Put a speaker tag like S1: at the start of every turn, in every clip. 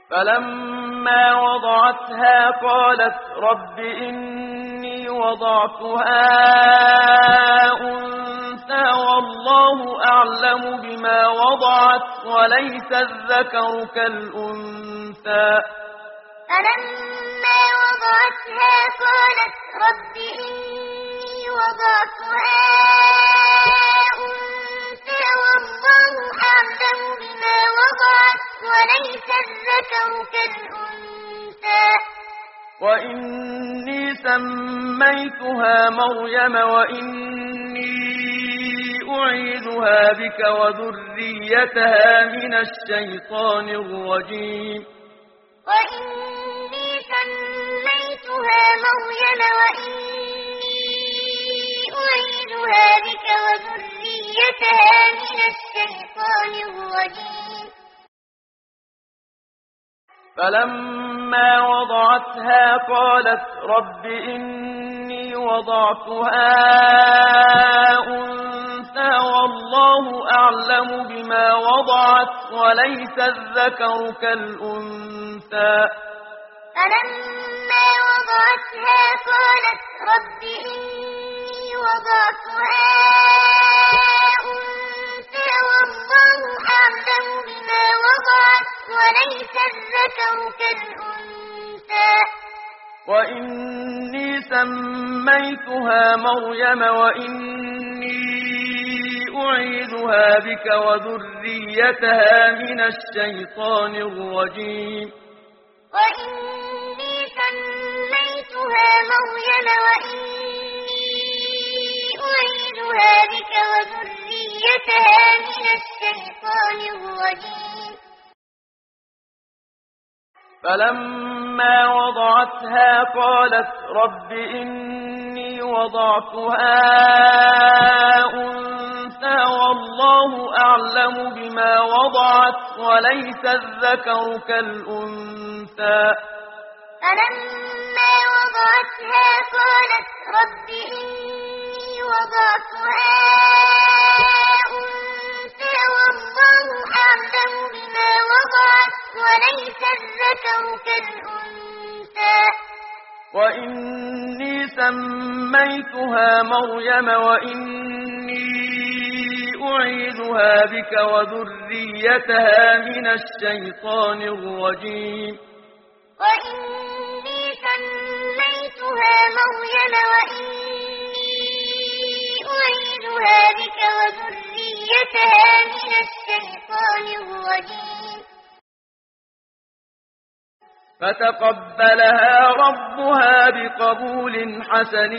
S1: فلما وضعتها قالت رب إني وضعتها أنثى والله أعلم بما وضعت وليس الذكر كالأنثى.
S2: فلما وضعتها قالت رب إني وضعتها أنثى والله أعلم بما وضعت وليس الذكر كالأنثى.
S1: وإني سميتها مريم وإني أعيذها بك وذريتها من الشيطان الرجيم.
S2: وإني سميتها مريم وإني أعيذها بك وذريتها من الشيطان الرجيم.
S1: فلما وضعتها قالت رب إني وضعتها أنثى والله أعلم بما وضعت وليس الذكر كالأنثى.
S2: فلما وضعتها قالت رب إني وضعتها أنثى والله أعلم بما وضعت وليس الذكر كالأنثى.
S1: وإني سميتها مريم وإني أعيذها بك وذريتها من الشيطان الرجيم.
S2: وإني سميتها مريم وإني أعيذها بك وذريتها من الشيطان الرجيم.
S1: فلما وضعتها قالت رب إني وضعتها أنثى والله أعلم بما وضعت وليس الذكر كالأنثى.
S2: فلما وضعتها قالت رب إني وضعتها أنثى والله أعلم بما وضعت وليس الذكر كالأنثى.
S1: وإني سميتها مريم وإني أعيذها بك وذريتها من الشيطان الرجيم.
S2: وإني سميتها مريم وإني أعيذها بك وذريتها من الشيطان الرجيم.
S1: فتقبلها ربها بقبول حسن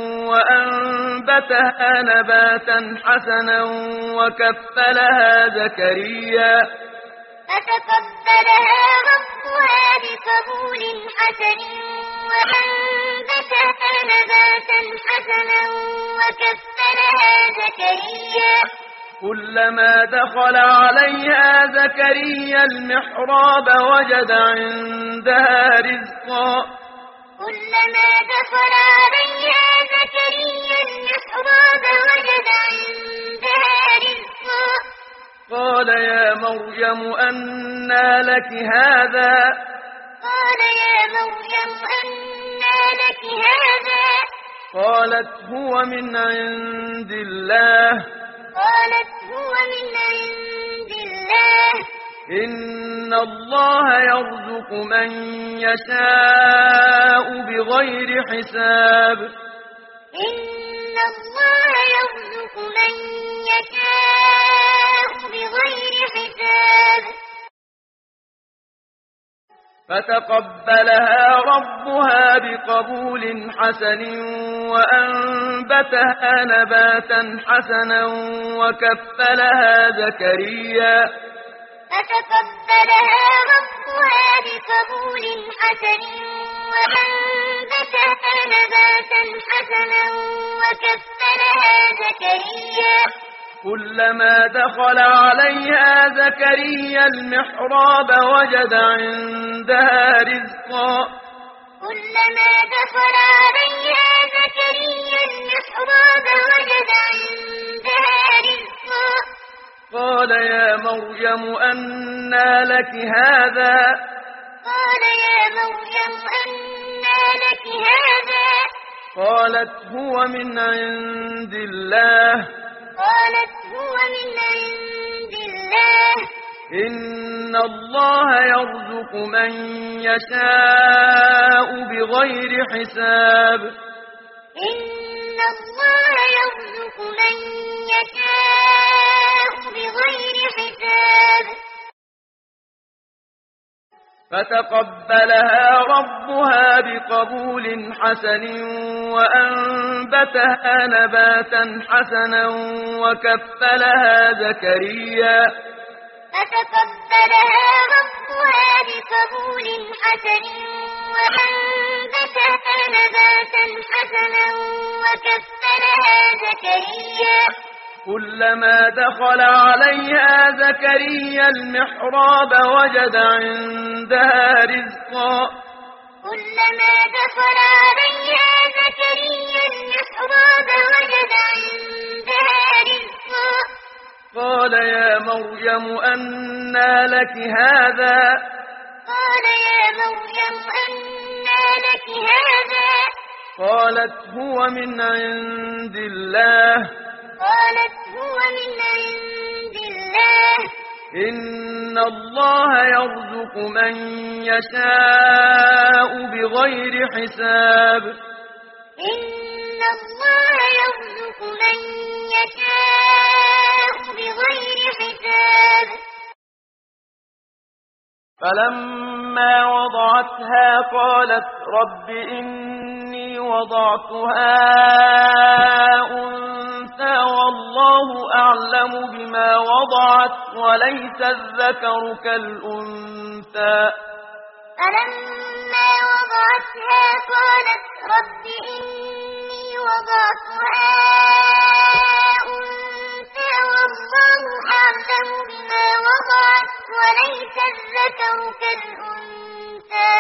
S1: وأنبتها نباتا حسنا وكفلها زكريا.
S2: فتقبلها ربها بقبول حسن وأنبتها نباتا حسنا وكفلها زكريا.
S1: كلما دخل عليها زكريا المحراب وجد عندها رزقا.
S2: كلما دخل عليها زكريا المحراب وجد عندها رزقا.
S1: قال يا مريم أنى لك هذا.
S2: قال يا مريم أنى لك هذا.
S1: قالت هو من عند الله.
S2: قالت هو من عند الله.
S1: إن الله يرزق من يشاء بغير حساب.
S2: إن الله يرزق من يشاء بغير حساب.
S1: فتقبلها ربها بقبول حسن وأنبتها نباتا حسنا وكفلها زكريا.
S2: فتقبلها ربها بقبول حسن وأنبتها نباتا حسنا وكفلها زكريا.
S1: كلما دخل عليها زكريا المحراب وجد عندها رزقا.
S2: كلما دخل عليها زكريا المحراب وجد عندها رزقا.
S1: قال يا مريم أنى لك هذا.
S2: قال يا مريم أنى لك هذا
S1: قالت هو من عند الله
S2: قالت هو من عند الله
S1: إن الله يرزق من يشاء بغير حساب
S2: إن الله يرزق من يشاء بغير حساب
S1: فتقبلها ربها بقبول حسن وأنبتها نباتا حسنا وكفلها زكريا
S2: فتقبلها ربها بقبول حسن وأنبتها نباتا حسنا وكفلها زكريا
S1: كلما دخل عليها زكريا المحراب وجد عندها رزقا
S2: كلما دخل عليها زكريا المحراب وجد عندها رزقا
S1: قال يا مريم أنى لك هذا
S2: قال يا مريم أنى لك هذا
S1: قالت هو من عند الله
S2: قالت هو من عند الله
S1: إن الله يرزق من يشاء بغير حساب
S2: إن الله يرزق من يشاء بغير حساب
S1: فلما وضعتها قالت رب إني وضعتها أنثى والله أعلم بما وضعت وليس الذكر كالأنثى
S2: فلما وضعتها قالت رب إني وضعتها أنثى والله أعلم بما وضعت وليس الذكر كالأنثى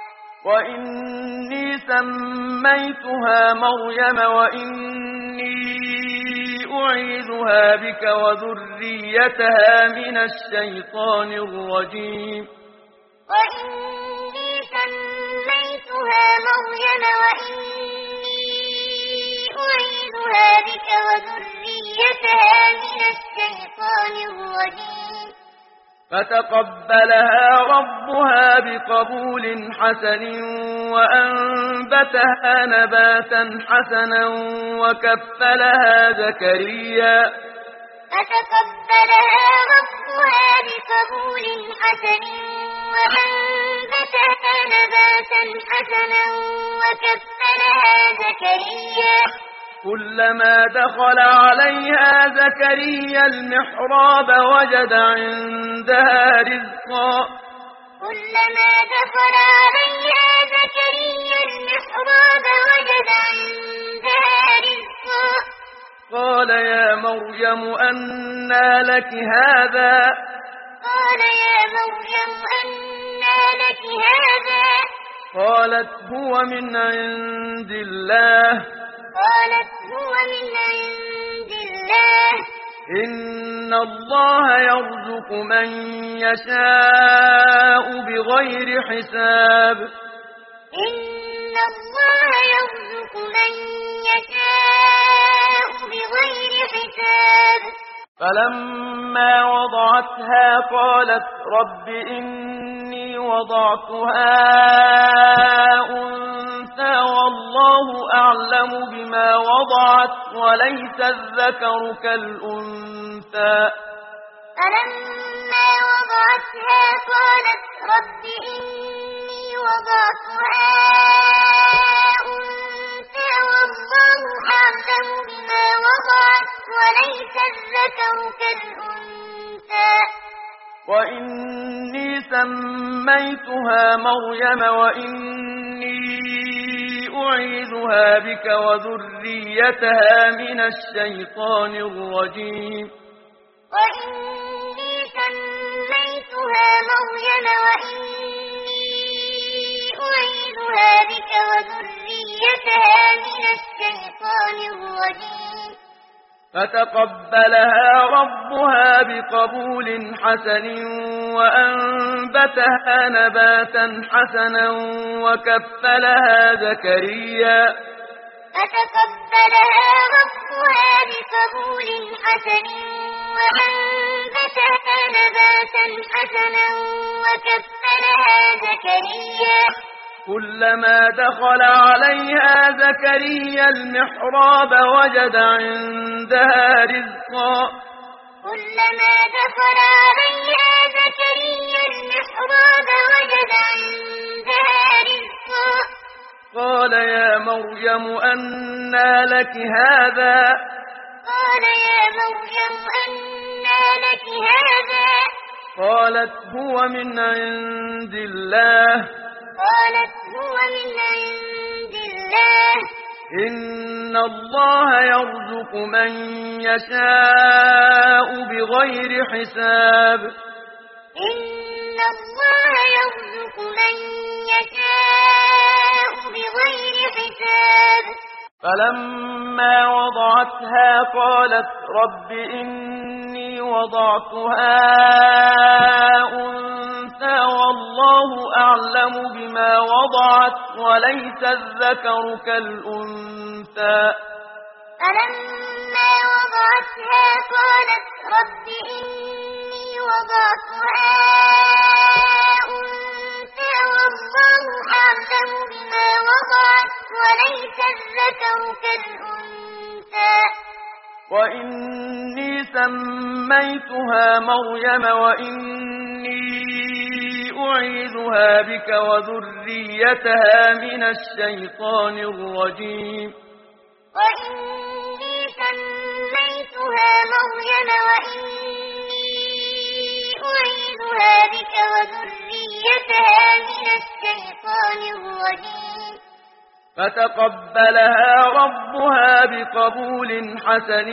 S1: وإني سميتها مريم وإني أعيذها بك وذريتها من الشيطان الرجيم
S2: وإني سميتها مريم وإني أعيذها بك وذريتها من الشيطان الرجيم
S1: فتقبلها ربها بقبول حسن وأنبتها نباتا حسنا وكفلها زكريا
S2: فتقبلها ربها بقبول حسن وأنبتها نباتا حسنا وكفلها زكريا
S1: كلما دخل عليها زكريا المحراب وجد عندها رزقا
S2: كلما دخل عليها زكريا المحراب وجد عندها رزقا
S1: قال يا مريم أنى لك هذا
S2: قال يا مريم أنى لك هذا
S1: قالت هو من عند الله
S2: قالت هو من عند الله
S1: إن الله يرزق من يشاء بغير حساب
S2: إن الله يرزق من يشاء بغير حساب
S1: فلما وضعتها قالت رب إني وضعتها أنثى والله أعلم بما وضعت وليس الذكر كالأنثى
S2: فلما وضعتها قالت رب إني وضعتها أنثى والله أعلم بما وضعت وليس الذكر كالأنثى
S1: وإني سميتها مريم وإني أعيذها بك وذريتها من الشيطان الرجيم
S2: وإني سميتها مريم وإني أعيذها بك وذريتها من الشيطان الرجيم
S1: فتقبلها ربها بقبول حسن وأنبتها نباتا حسنا وكفلها زكريا
S2: فتقبلها ربها بقبول حسن وأنبتها نباتا حسنا وكفلها زكريا
S1: كلما دخل عليها زكريا المحراب وجد عندها رزقا
S2: كلما دخل عليها زكريا المحراب وجد عندها رزقا
S1: قال يا مريم أنى لك هذا
S2: قال يا مريم أنى لك هذا
S1: قالت هو من عند الله
S2: قالت هو من عند الله
S1: إن الله يرزق من يشاء بغير حساب
S2: إن الله يرزق من يشاء بغير حساب
S1: فلما وضعتها قالت رب إني وضعتها أنثى والله أعلم بما وضعت وليس الذكر كالأنثى
S2: فلما وضعتها قالت رب إني وضعتها أنثى والله أعلم بما وضعت وليس الذكر كالأنثى
S1: وإني سميتها مريم وإني أعيذها بك وذريتها من الشيطان الرجيم
S2: وإني سميتها مريم وإني أعيذها بك وذريتها من الشيطان الرجيم
S1: فتقبلها ربها بقبول حسن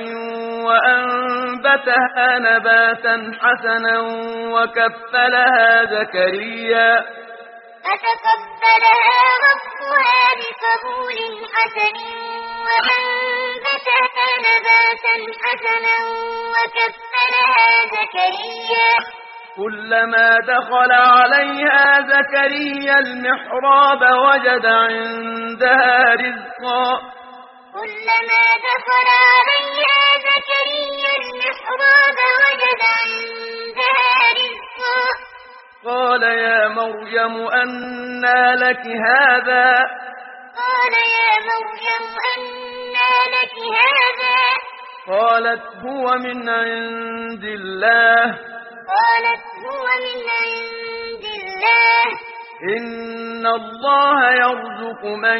S1: وأنبتها نباتا حسنا وكفلها زكريا
S2: فتقبلها ربها بقبول حسن وأنبتها نباتا حسنا وكفلها زكريا
S1: كلما دخل عليها زكريا المحراب وجد عندها رزقا
S2: كلما دخل عليها زكريا المحراب وجد عندها رزقا
S1: قال يا مريم أنى لك هذا
S2: قال يا مريم أنى لك هذا
S1: قالت هو من عند الله
S2: قالت هو من عند الله
S1: إن الله يرزق من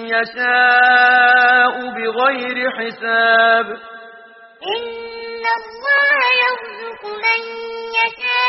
S1: يشاء بغير حساب
S2: إن الله يرزق من يشاء